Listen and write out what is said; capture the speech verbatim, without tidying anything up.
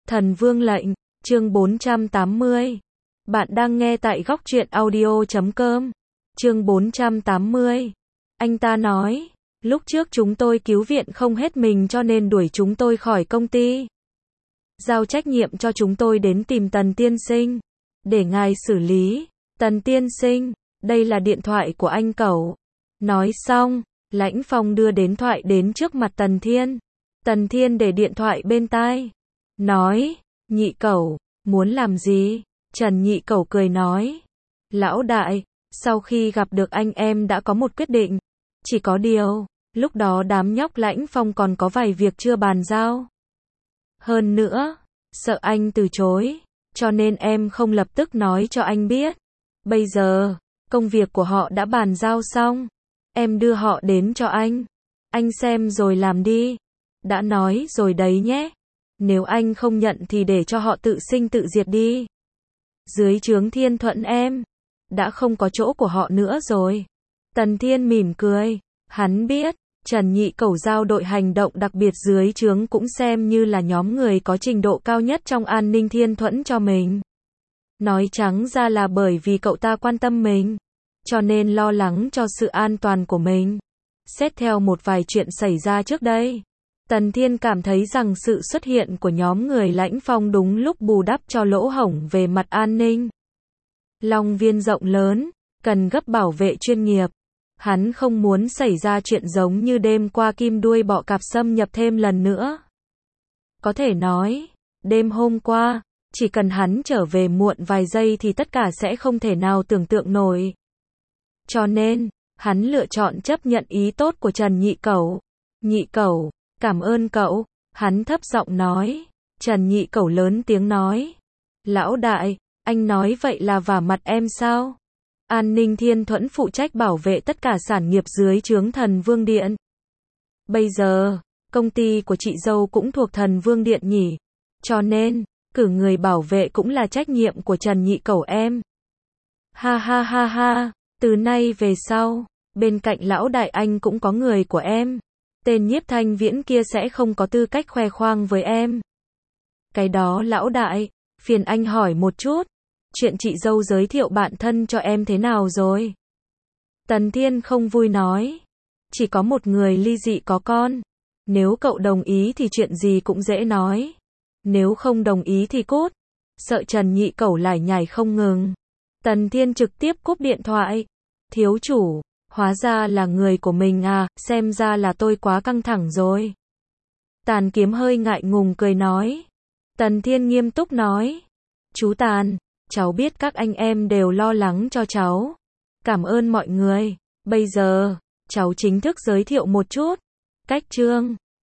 Thần Vương lệnh, chương bốn trăm tám mươi. Bạn đang nghe tại góc truyện audio chấm com. Chương bốn trăm tám mươi. Anh ta nói, lúc trước chúng tôi cứu viện không hết mình cho nên đuổi chúng tôi khỏi công ty. Giao trách nhiệm cho chúng tôi đến tìm Tần tiên sinh, để ngài xử lý. Tần tiên sinh, đây là điện thoại của anh cẩu. Nói xong, Lãnh Phong đưa điện thoại đến trước mặt Tần Thiên. Tần Thiên để điện thoại bên tai. Nói, Nhị Cẩu, muốn làm gì? Trần Nhị Cẩu cười nói, lão đại, sau khi gặp được anh em đã có một quyết định. Chỉ có điều, lúc đó đám nhóc Lãnh Phong còn có vài việc chưa bàn giao. Hơn nữa, sợ anh từ chối, cho nên em không lập tức nói cho anh biết. Bây giờ, công việc của họ đã bàn giao xong. Em đưa họ đến cho anh. Anh xem rồi làm đi. Đã nói rồi đấy nhé. Nếu anh không nhận thì để cho họ tự sinh tự diệt đi. Dưới trướng Thiên Thuận em, đã không có chỗ của họ nữa rồi. Tần Thiên mỉm cười. Hắn biết, Trần Nhị Cẩu giao đội hành động đặc biệt dưới trướng cũng xem như là nhóm người có trình độ cao nhất trong an ninh Thiên Thuận cho mình. Nói trắng ra là bởi vì cậu ta quan tâm mình, cho nên lo lắng cho sự an toàn của mình. Xét theo một vài chuyện xảy ra trước đây, Tần Thiên cảm thấy rằng sự xuất hiện của nhóm người Lãnh Phong đúng lúc bù đắp cho lỗ hổng về mặt an ninh. Long Viên rộng lớn, cần gấp bảo vệ chuyên nghiệp. Hắn không muốn xảy ra chuyện giống như đêm qua kim đuôi bọ cạp xâm nhập thêm lần nữa. Có thể nói, đêm hôm qua, chỉ cần hắn trở về muộn vài giây thì tất cả sẽ không thể nào tưởng tượng nổi. Cho nên, hắn lựa chọn chấp nhận ý tốt của Trần Nhị Cẩu. Nhị Cẩu, cảm ơn cậu, hắn thấp giọng nói. Trần Nhị Cẩu lớn tiếng nói, lão đại, anh nói vậy là vả mặt em sao? An ninh Thiên Thuận phụ trách bảo vệ tất cả sản nghiệp dưới trướng Thần Vương Điện. Bây giờ, công ty của chị dâu cũng thuộc Thần Vương Điện nhỉ? Cho nên, cử người bảo vệ cũng là trách nhiệm của Trần Nhị Cẩu em. Ha ha ha ha, từ nay về sau, bên cạnh lão đại anh cũng có người của em. Tên Nhiếp Thanh Viễn kia sẽ không có tư cách khoe khoang với em. Cái đó lão đại, phiền anh hỏi một chút, chuyện chị dâu giới thiệu bạn thân cho em thế nào rồi? Tần Thiên không vui nói, chỉ có một người ly dị có con. Nếu cậu đồng ý thì chuyện gì cũng dễ nói. Nếu không đồng ý thì cút. Sợ Trần Nhị Cẩu lải nhải không ngừng. Tần Thiên trực tiếp cúp điện thoại. Thiếu chủ, hóa ra là người của mình à, xem ra là tôi quá căng thẳng rồi. Tàn Kiếm hơi ngại ngùng cười nói. Tần Thiên nghiêm túc nói, chú Tàn, cháu biết các anh em đều lo lắng cho cháu. Cảm ơn mọi người. Bây giờ, cháu chính thức giới thiệu một chút. Cách Trương,